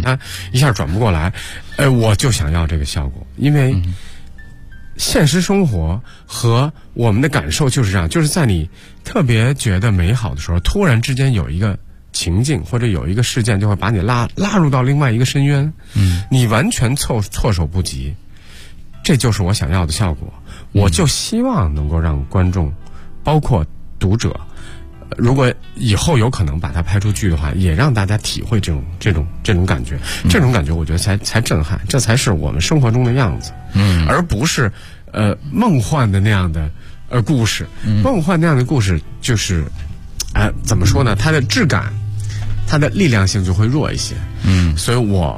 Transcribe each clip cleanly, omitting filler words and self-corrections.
它一下转不过来。我就想要这个效果，因为现实生活和我们的感受就是这样，就是在你特别觉得美好的时候，突然之间有一个情境或者有一个事件就会把你拉入到另外一个深渊，你完全措手不及。这就是我想要的效果。我就希望能够让观众，包括读者，如果以后有可能把它拍出剧的话，也让大家体会这种感觉。这种感觉我觉得才震撼，这才是我们生活中的样子。而不是梦幻的那样的故事。梦幻那样的故事就是怎么说呢，它的质感，它的力量性就会弱一些。所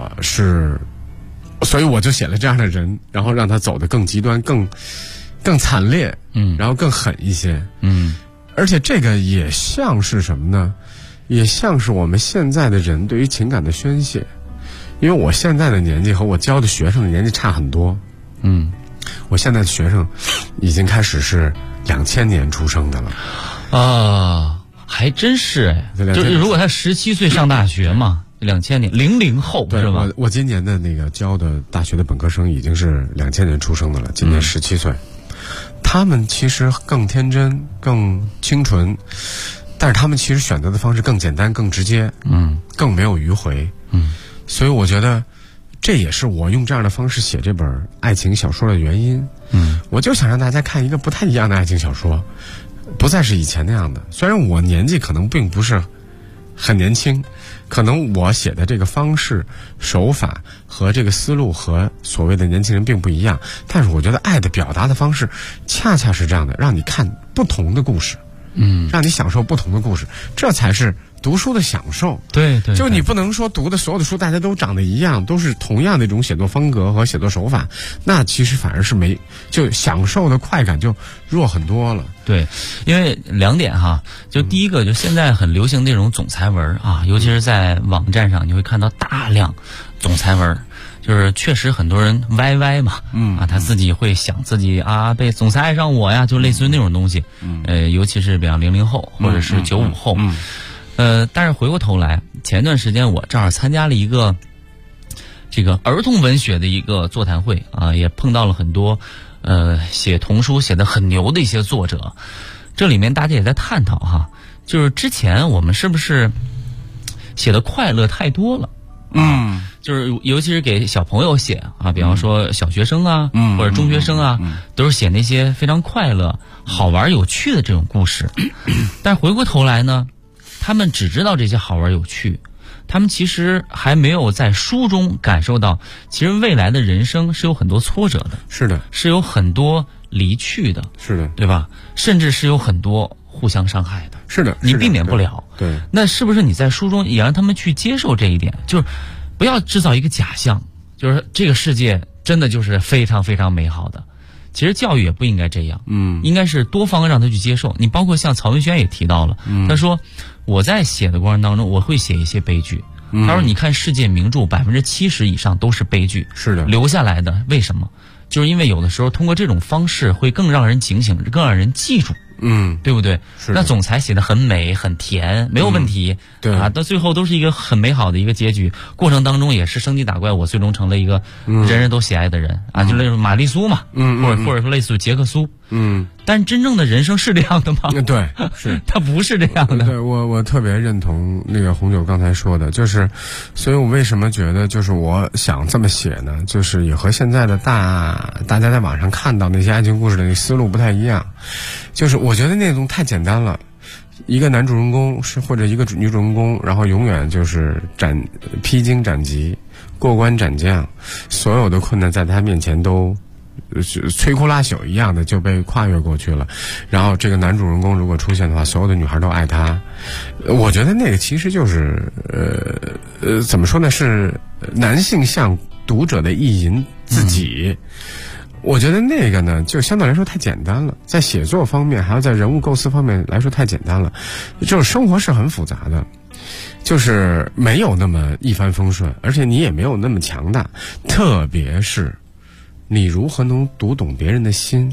以我就写了这样的人，然后让他走得更极端，更惨烈，然后更狠一些。而且这个也像是什么呢？也像是我们现在的人对于情感的宣泄。因为我现在的年纪和我教的学生的年纪差很多。我现在的学生已经开始是2000年出生的了。 啊，还真是哎，就是如果他17岁上大学嘛，2000年00后是吧？ 我今年的那个教的大学的本科生已经是2000年出生的了，今年17岁。他们其实更天真更清纯，但是他们其实选择的方式更简单更直接，更没有迂回。所以我觉得这也是我用这样的方式写这本爱情小说的原因。我就想让大家看一个不太一样的爱情小说，不再是以前那样的。虽然我年纪可能并不是很年轻，可能我写的这个方式手法和这个思路和所谓的年轻人并不一样，但是我觉得爱的表达的方式恰恰是这样的，让你看不同的故事，让你享受不同的故事，这才是读书的享受。 对， 就你不能说读的所有的书大家都长得一样，都是同样的一种写作风格和写作手法，那其实反而是就享受的快感就弱很多了。 对，因为2点哈，就第一个，就现在很流行那种总裁文啊，尤其是在网站上，你会看到大量总裁文，就是确实很多人歪嘛，他自己会想自己被总裁爱上我呀，就类似于那种东西，尤其是比方00后或者是95后，但是回过头来，前段时间我正好参加了一个这个儿童文学的一个座谈会啊，也碰到了很多写童书写得很牛的一些作者。这里面大家也在探讨哈，就是之前我们是不是写的快乐太多了？就是尤其是给小朋友写啊，比方说小学生啊，或者中学生啊，都是写那些非常快乐、好玩、有趣的这种故事。但是回过头来呢，他们只知道这些好玩有趣，他们其实还没有在书中感受到，其实未来的人生是有很多挫折的， 是的， 是有很多离去的， 是的， 对吧？甚至是有很多互相伤害的， 是的， 你避免不了。 对， 那是不是你在书中也让他们去接受这一点？就是不要制造一个假象，就是这个世界真的就是非常非常美好的。其实教育也不应该这样，应该是多方让他去接受。你包括像曹文轩也提到了，他说我在写的过程当中，我会写一些悲剧。他说你看世界名著70%以上都是悲剧， 是的， 留下来的为什么？就是因为有的时候通过这种方式会更让人警醒，更让人记住。对不对？那总裁写的很美很甜，没有问题， 对啊，到最后都是一个很美好的一个结局。过程当中也是升级打怪，我最终成了一个人人都喜爱的人啊，就类似玛丽苏嘛，或者说类似于杰克苏，但真正的人生是这样的吗？ 对，是它不是这样的。 对，我特别认同那个红酒刚才说的，就是，所以我为什么觉得就是我想这么写呢？就是也和现在的大家在网上看到那些爱情故事的那思路不太一样，就是我觉得那种太简单了。一个男主人公或者一个女主人公，然后永远就是披荆斩棘、过关斩将，所有的困难在他面前都摧枯拉朽一样的就被跨越过去了。然后这个男主人公如果出现的话，所有的女孩都爱他。我觉得那个其实就是怎么说呢，是男性向读者的意淫自己。我觉得那个呢，就相对来说太简单了，在写作方面还有在人物构思方面来说太简单了。就是生活是很复杂的，就是没有那么一帆风顺，而且你也没有那么强大，特别是你如何能读懂别人的心。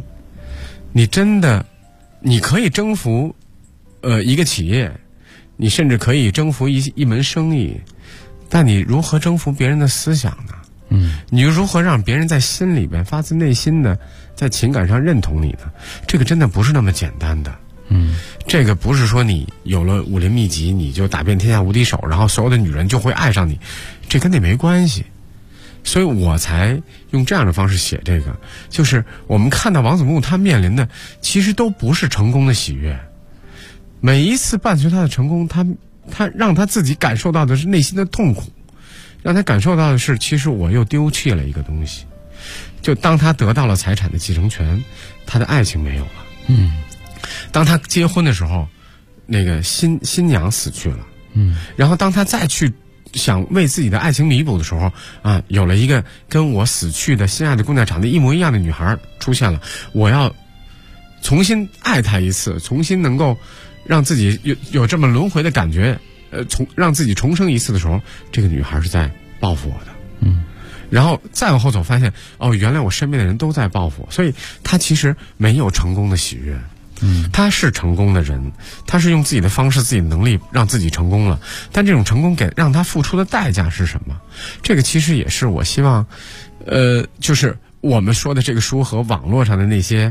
你可以征服一个企业，你甚至可以征服一门生意， 但你如何征服别人的思想呢？你如何让别人在心里边发自内心的在情感上认同你呢？这个真的不是那么简单的。这个不是说你有了武林秘籍你就打遍天下无敌手，然后所有的女人就会爱上你，这跟那没关系。所以我才用这样的方式写这个，就是我们看到王子木他面临的其实都不是成功的喜悦，每一次伴随他的成功，他让他自己感受到的是内心的痛苦，让他感受到的是其实我又丢弃了一个东西。就当他得到了财产的继承权，他的爱情没有了。当他结婚的时候，那个新娘死去了。然后当他再去想为自己的爱情弥补的时候啊，有了一个跟我死去的心爱的姑娘长得一模一样的女孩出现了，我要重新爱她一次，重新能够让自己有这么轮回的感觉，让自己重生一次的时候，这个女孩是在报复我的。然后再往后走，发现原来我身边的人都在报复我，所以他其实没有成功的喜悦。他是成功的人，他是用自己的方式、自己的能力让自己成功了，但这种成功让他付出的代价是什么？这个其实也是我希望，就是我们说的这个书和网络上的那些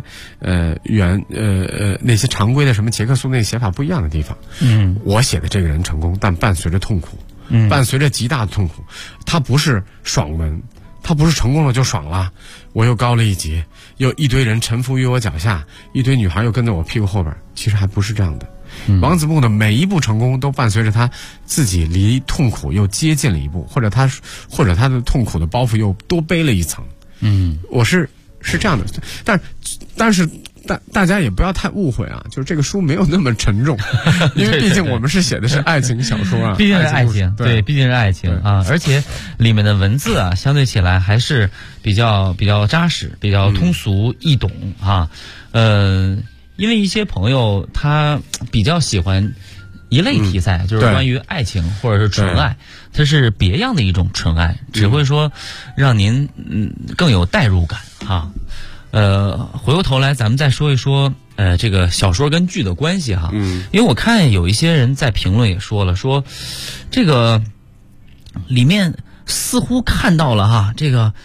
那些常规的什么杰克苏那写法不一样的地方。我写的这个人成功，但伴随着痛苦，伴随着极大的痛苦。他不是爽文，他不是成功了就爽了，我又高了一级，又一堆人臣服于我脚下，一堆女孩又跟在我屁股后边，其实还不是这样的。王子木的每一步成功都伴随着他自己离痛苦又接近了一步，或者他的痛苦的包袱又多背了一层。我是这样的，但是大家也不要太误会啊，就是这个书没有那么沉重，因为毕竟我们是写的是爱情小说啊， 毕竟是爱情，对，毕竟是爱情啊，而且里面的文字啊，相对起来还是比较扎实，比较通俗易懂啊。因为一些朋友他比较喜欢一类题材，就是关于爱情或者是纯爱，它是别样的一种纯爱，只会说让您更有代入感哈。回过头来咱们再说一说这个小说跟剧的关系哈。因为我看有一些人在评论也说了，说这个里面似乎看到了哈，这个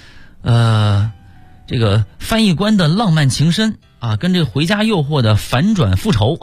翻译官的浪漫情深啊，跟这个回家诱惑的反转复仇。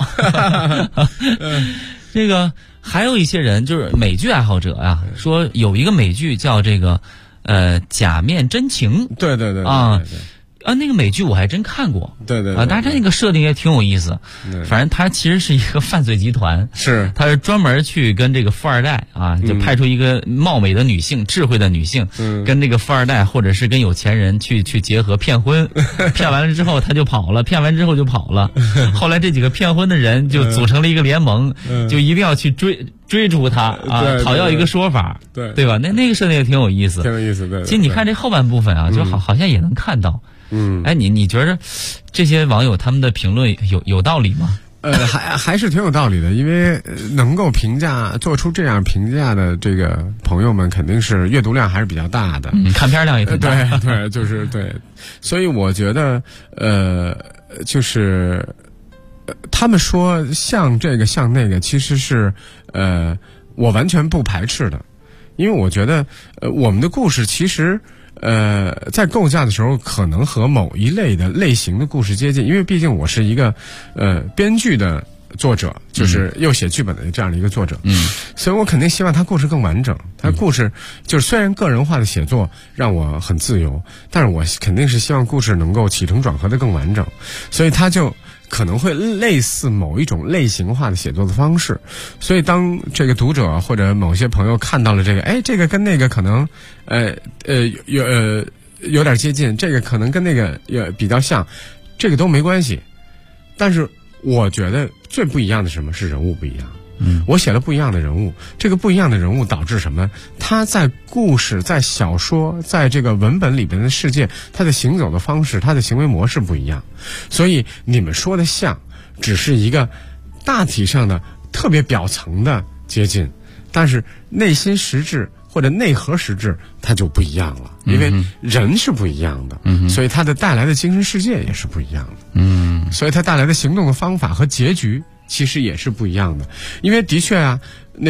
这个还有一些人就是美剧爱好者啊，说有一个美剧叫这个假面真情。对啊。那个美剧我还真看过，对，但是它那个设定也挺有意思。反正它其实是一个犯罪集团，它是专门去跟这个富二代啊，就派出一个貌美的女性、智慧的女性，跟这个富二代或者是跟有钱人去结合骗婚，骗完了之后他就跑了，骗完之后就跑了。后来这几个骗婚的人就组成了一个联盟，就一定要去追逐他啊，讨要一个说法，对吧？那个设定也挺有意思，挺有意思的。其实你看这后半部分啊，就好像也能看到。你觉得这些网友他们的评论有道理吗？ 还是挺有道理的，因为能够做出这样评价的这个朋友们，肯定是阅读量还是比较大的， 看片量也挺大。 对，就是对，所以我觉得就是他们说像这个像那个，其实是我完全不排斥的，因为我觉得我们的故事其实。在构架的时候，可能和某一类型的故事接近，因为毕竟我是一个编剧的作者，就是又写剧本的这样的一个作者，所以我肯定希望他故事更完整。他故事就是虽然个人化的写作让我很自由，但是我肯定是希望故事能够起承转合的更完整，所以他就可能会类似某一种类型化的写作的方式。所以当这个读者或者某些朋友看到了这个，这个跟那个可能有点接近，这个可能跟那个也比较像，这个都没关系。但是我觉得最不一样的是什么？是人物不一样。我写了不一样的人物，这个不一样的人物导致什么？他在故事、在小说、在这个文本里边的世界，他的行走的方式、他的行为模式不一样。所以你们说的像，只是一个大体上的特别表层的接近，但是内心实质或者内核实质它就不一样了，因为人是不一样的，所以它的带来的精神世界也是不一样的，所以它带来的行动的方法和结局其实也是不一样的。因为的确啊，那个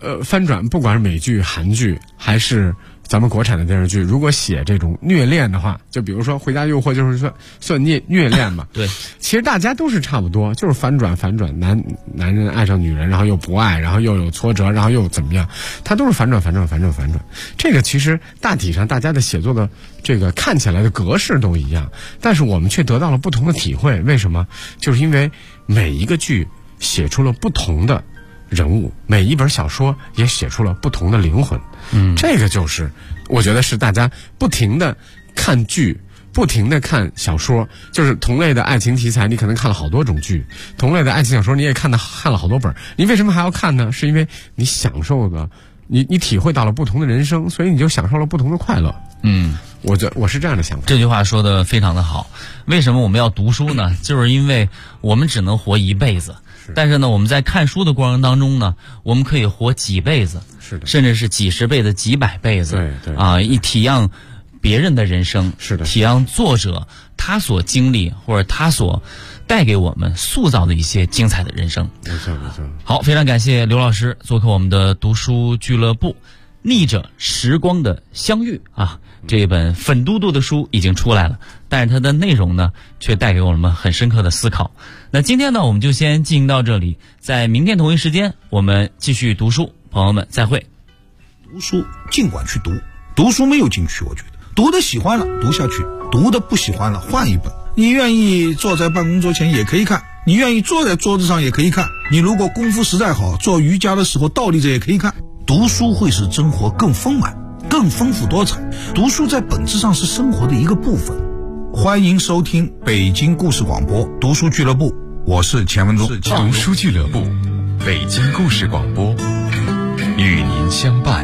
翻转，不管是美剧、韩剧还是咱们国产的电视剧，如果写这种虐恋的话，就比如说《回家诱惑》，就是说算虐恋嘛。 对， 其实大家都是差不多，就是反转，男人爱上女人，然后又不爱，然后又有挫折，然后又怎么样，它都是反转。这个其实大体上大家的写作的这个看起来的格式都一样，但是我们却得到了不同的体会。为什么？就是因为每一个剧写出了不同的人物，每一本小说也写出了不同的灵魂。这个就是我觉得是大家不停的看剧，不停的看小说，就是同类的爱情题材，你可能看了好多种剧，同类的爱情小说你也看了好多本，你为什么还要看呢？是因为你享受的，你体会到了不同的人生，所以你就享受了不同的快乐。我是这样的想法。 这句话说的非常的好。为什么我们要读书呢？就是因为我们只能活一辈子，但是呢，我们在看书的过程当中呢，我们可以活几辈子， 是的， 甚至是几十辈子、几百辈子。 对一体谅别人的人生， 是的， 体谅作者他所经历或者他所带给我们塑造的一些精彩的人生。 没错。 好，非常感谢刘老师做客我们的读书俱乐部。逆着时光的相遇啊，这一本粉嘟嘟的书已经出来了，但是它的内容呢，却带给我们很深刻的思考。那今天呢，我们就先进行到这里，在明天同一时间，我们继续读书，朋友们再会。 读书尽管去读，读书没有禁区，我觉得读的喜欢了读下去，读的不喜欢了换一本。你愿意坐在办公桌前也可以看，你愿意坐在桌子上也可以看，你如果功夫实在好，做瑜伽的时候倒立着也可以看。读书会使生活更丰满、更丰富多彩。读书在本质上是生活的一个部分。欢迎收听北京故事广播读书俱乐部，我是钱文忠。 读书俱乐部，北京故事广播，与您相伴。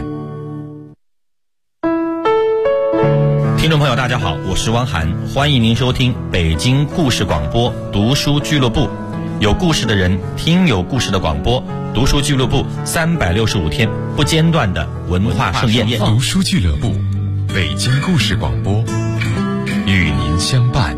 听众朋友大家好，我是汪涵，欢迎您收听北京故事广播读书俱乐部，有故事的人听有故事的广播，读书俱乐部365天不间断的文化盛宴。 读书俱乐部，北京故事广播，与您相伴。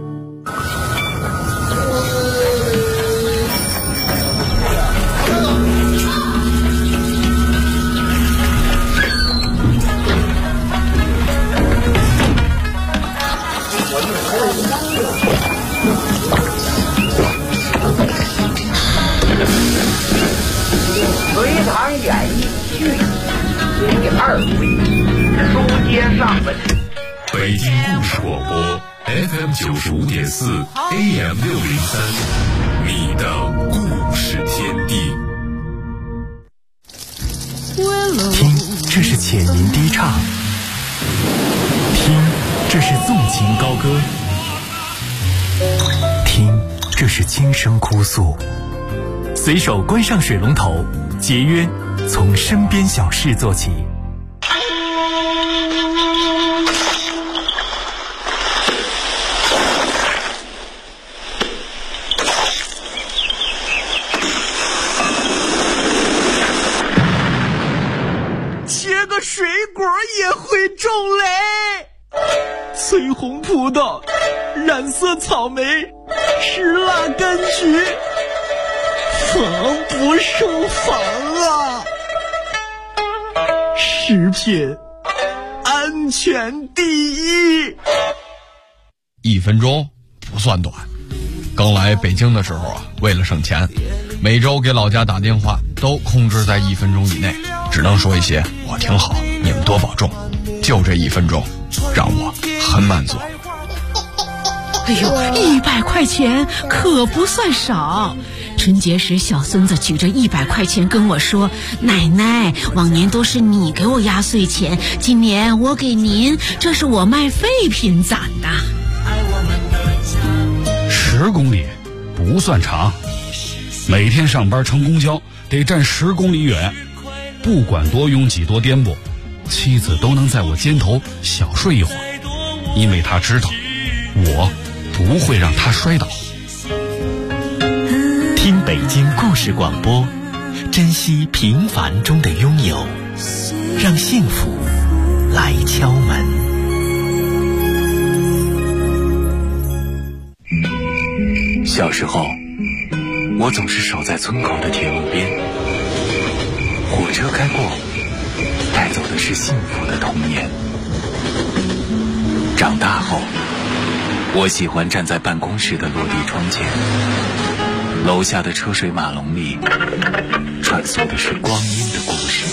隋唐演义续第2回，书接上文。 北京故事广播 FM95.4 AM603，你的故事天地。 听，这是浅吟低唱；听，这是纵情高歌；听，这是轻声哭诉。随手关上水龙头，节约从身边小事做起。 切个水果也会中雷，翠红葡萄，染色草莓，石蜡柑橘，防不胜防啊！食品安全第一。 1分钟不算短。刚来北京的时候啊，为了省钱，每周给老家打电话都控制在1分钟以内，只能说一些我挺好，你们多保重。就这1分钟，让我很满足。 哎呦，100块钱可不算少。春节时，小孙子举着100块钱跟我说：“奶奶，往年都是你给我压岁钱，今年我给您，这是我卖废品攒的。 ”10公里不算长，每天上班乘公交得站10公里远，不管多拥挤多颠簸，妻子都能在我肩头小睡一会儿，因为她知道我不会让她摔倒。 听北京故事广播，珍惜平凡中的拥有，让幸福来敲门。小时候，我总是守在村口的铁路边，忽火车开过，带走的是幸福的童年。长大后，我喜欢站在办公室的落地窗前，楼下的车水马龙里穿梭的是光阴的故事。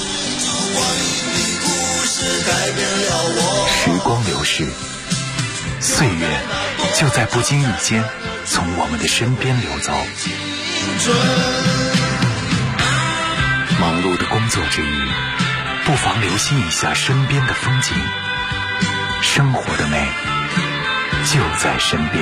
时光流逝，岁月就在不经意间从我们的身边流走。忙碌的工作之余，不妨留心一下身边的风景，生活的美就在身边。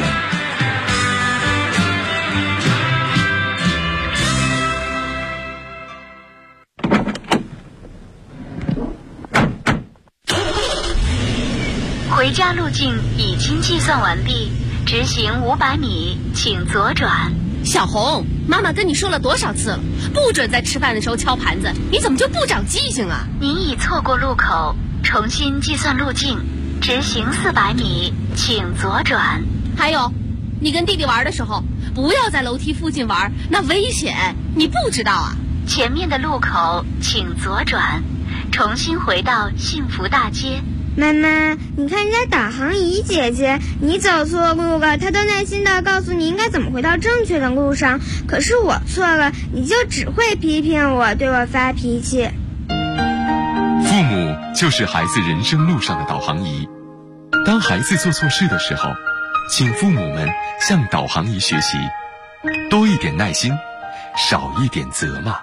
回家路径已经计算完毕，直行500米，请左转。 小红，妈妈跟你说了多少次了，不准在吃饭的时候敲盘子，你怎么就不长记性啊？ 您已错过路口，重新计算路径，直行400米，请左转。 还有，你跟弟弟玩的时候，不要在楼梯附近玩，那危险，你不知道啊？ 前面的路口请左转，重新回到幸福大街。 妈妈，你看人家导航仪姐姐，你走错路了，她都耐心地告诉你应该怎么回到正确的路上。可是我错了，你就只会批评我，对我发脾气。 父母就是孩子人生路上的导航仪。当孩子做错事的时候，请父母们向导航仪学习，多一点耐心，少一点责骂。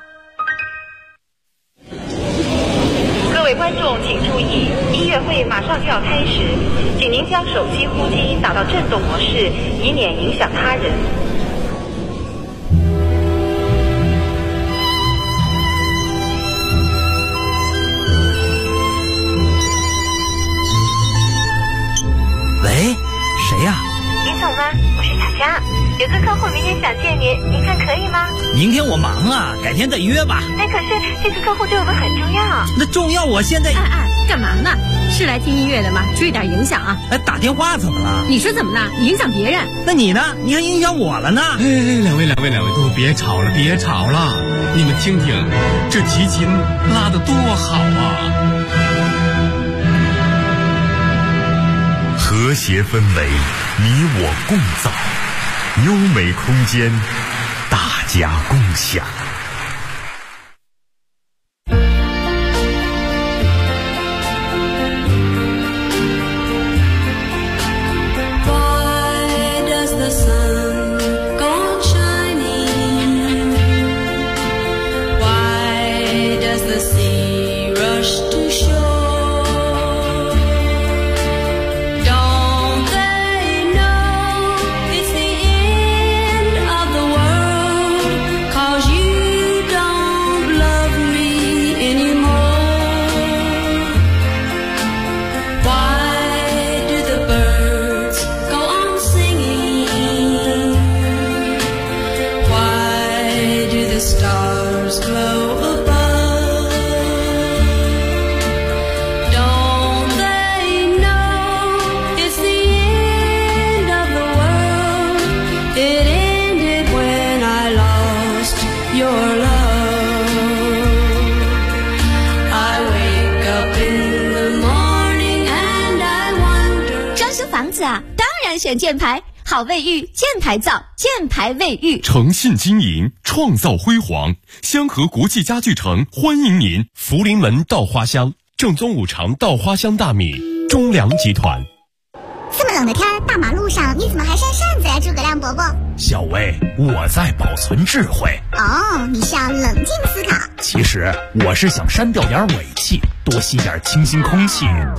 各位观众请注意，音乐会马上就要开始，请您将手机呼机打到震动模式，以免影响他人。 喂，谁呀？ 林总吗？我是小佳，有个客户明天想见您，您看可以吗？ 明天我忙啊，改天再约吧。 哎，可是这个客户对我们很重要。 那重要，我现在…… 干嘛呢？是来听音乐的吗？注意点影响啊！ 打电话怎么了？ 你说怎么了？影响别人？ 那你呢？你还影响我了呢？ 两位，都别吵了，别吵了！你们听听，这提琴拉得多好啊！ 和谐氛围，你我共造；优美空间，大家共享。 选箭牌，好卫浴，箭牌造，箭牌卫浴， 诚信经营，创造辉煌。香河国际家具城欢迎您！福临门稻花香，正宗五常稻花香大米，中粮集团。 这么冷的天，大马路上你怎么还扇扇子呀，诸葛亮伯伯？ 小薇，我在保存智慧。 哦，你是要冷静思考。 其实我是想删掉点尾气，多吸点清新空气。